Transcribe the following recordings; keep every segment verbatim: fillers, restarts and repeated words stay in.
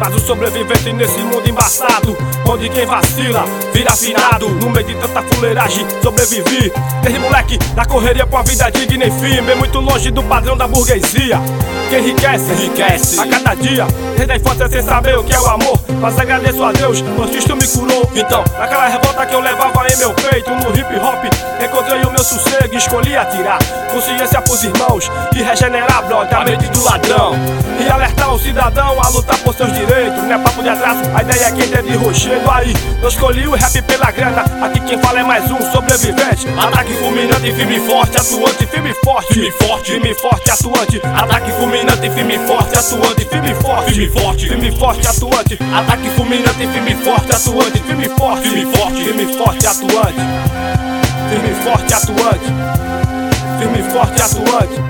Mas o sobrevivente nesse mundo embaçado, onde quem vacila vira finado. No meio de tanta fuleiragem sobrevivi, desde moleque da correria com a vida digna, enfim, bem muito longe do padrão da burguesia. Quem enriquece, enriquece a cada dia, desde a infância sem saber o que é o amor. Mas agradeço a Deus, pois Cristo me curou. Então, naquela revolta que eu levava em meu peito, no hip hop encontrei o meu sossego e escolhi atirar consciência pros irmãos e regenerar, brother, a mente do ladrão. E alertar o cidadão a lutar por seus direitos. Não é papo de atraso, a ideia é quem tem de rochedo. Aí, eu escolhi o rap pela grana, aqui quem fala é mais um sobrevivente. Ataque fulminante, firme e forte, atuante, firme e forte, firme e forte, firme e forte, atuante. Ataque fulminante, firme e forte, atuante, firme e forte, firme e forte, firme e forte, atuante. Ataque fulminante, firme e forte, atuante, firme e forte, firme e forte, firme e forte, atuante. Firme e forte, atuante. Firme e forte, atuante.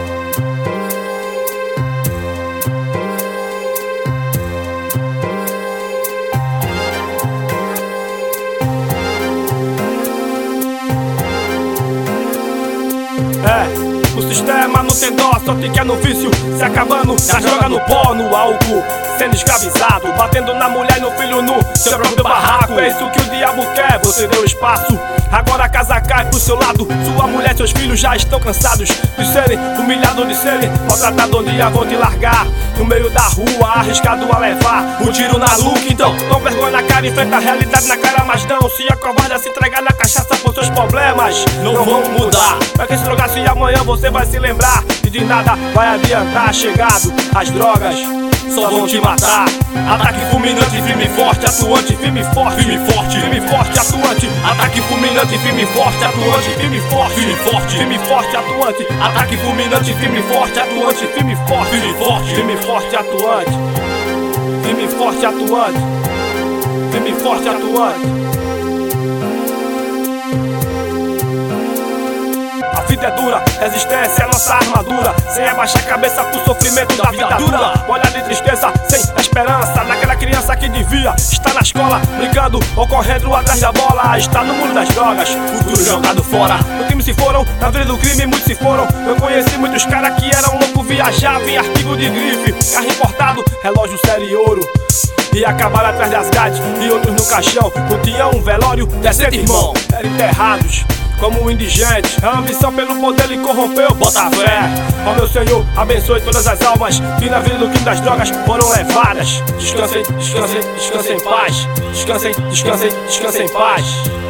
É, o sistema não tem dó, só te quer no vício, se acabando, já joga no pó, no álcool, sendo escravizado, batendo na mulher e no filho nu, seu próprio barraco. É isso que o diabo quer, você deu espaço, agora a casa cai pro seu lado. Sua mulher e seus filhos já estão cansados de serem humilhados, de serem maltratados. Um dia vão te largar no meio da rua, arriscado a levar um tiro na nuca. Então, com vergonha na cara, enfrenta a realidade na cara, mas não se acovarda, se entregar na cachaça por seus problemas não vão mudar. Pra que se drogar se amanhã você vai se lembrar e de nada vai adiantar. Chegado as drogas só vão te matar. Ataque fulminante, firme e forte, atuante, firme e forte, firme e forte, firme e forte, atuante. Ataque fulminante, firme e forte, atuante, firme e forte, firme e forte, firme e forte, atuante. Ataque fulminante, firme e forte, atuante, firme e forte, firme e forte, firme e forte, atuante. Firme e forte, atuante. Firme e forte, atuante. A vida é dura, resistência é nossa armadura. Sem abaixar a cabeça pro sofrimento da vida dura. Olhar de tristeza, sem esperança, naquela criança que devia estar na escola, brincando ou correndo atrás da bola. Está no mundo das drogas, futuro jogado fora. No crime se foram, na vida do crime muitos se foram. Eu conheci muitos caras que eram loucos, viajavam em artigo de grife, carro importado, relógio série ouro, e acabaram atrás das grades e outros no caixão. Não tinha um velório decente, irmão, eram enterrados como indigentes. A ambição pelo poder lhe corrompeu, bota fé. Ó meu Senhor, abençoe todas as almas que na vida do crime das drogas foram levadas. Descansem, descansem, descansem em paz. Descansem, descansem, descansem em paz.